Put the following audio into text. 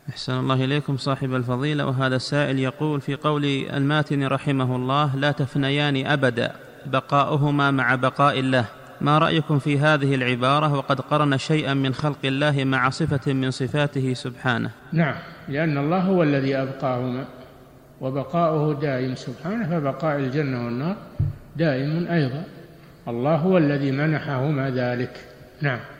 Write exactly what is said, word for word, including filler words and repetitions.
أحسن الله إليكم صاحب الفضيلة. وهذا السائل يقول في قول الماتن رحمه الله: لا تفنيان أبدا بقاؤهما مع بقاء الله، ما رأيكم في هذه العبارة وقد قرن شيئا من خلق الله مع صفة من صفاته سبحانه؟ نعم، لأن الله هو الذي أبقاهما وبقاؤه دائم سبحانه، فبقاء الجنة والنار دائم أيضا، الله هو الذي منحهما ذلك. نعم.